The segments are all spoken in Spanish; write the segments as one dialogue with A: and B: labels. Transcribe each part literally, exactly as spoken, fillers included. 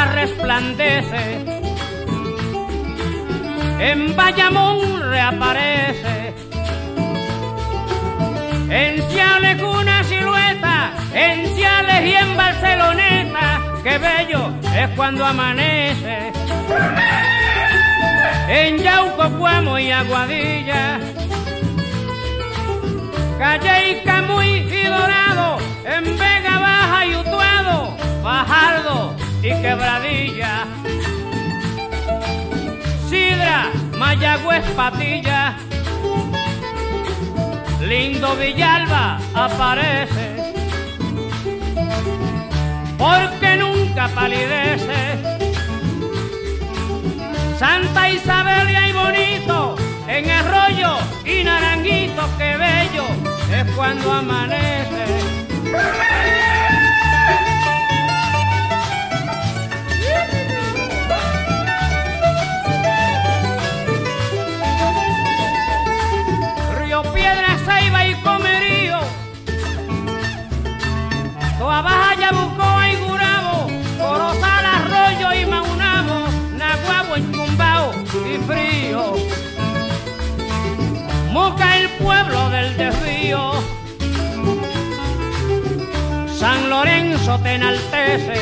A: mar resplandece, en Bayamón reaparece, en Ciales una silueta, en Ciales y en Barceloneta, qué bello es cuando amanece, en Yauco, Cuamo y Aguadilla, Calle y Camuy y Dorado, en Vega Baja y Utuado, Fajardo y Quebradilla, Sidra, Mayagüez, Patilla, lindo Villalba aparece, porque nunca palidece, Santa Isabel y hay bonito, en Arroyo y Naranjito, qué bello es cuando amanece. Río Piedras, Ceiba y Comerío, Toa Baja, Yabucoa y Gurabo, Corozal, Arroyo y Maunabo, Naguabo, Enchumbao y Frío, Moca, el pueblo del desvío, San Lorenzo te enaltece,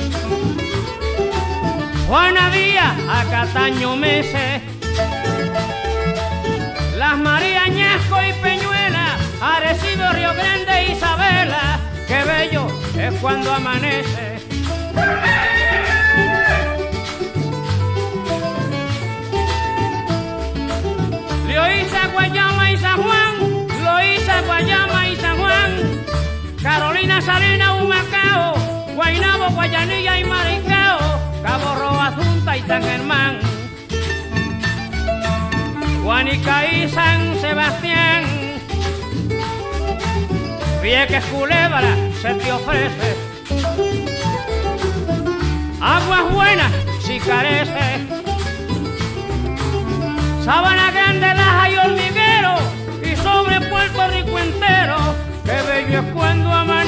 A: Juana Díaz a Cataño Mese, Las Marías, Ñasco y Peñuela, Arecibo, Río Grande, Isabela, qué bello es cuando amanece. Loíza, Guayama y San Juan, Loíza, Guayama y San Juan, Carolina, Salinas, Humacao, Guaynabo, Guayanilla y Maricao, Cabo Roa, Junta y San Germán, Guanica y San Sebastián, Vieques, Culebra, se te ofrece, Aguas Buenas si carece, Sabana Grande, Laja y Hormiguero, y sobre Puerto Rico entero, qué bello es cuando amanece.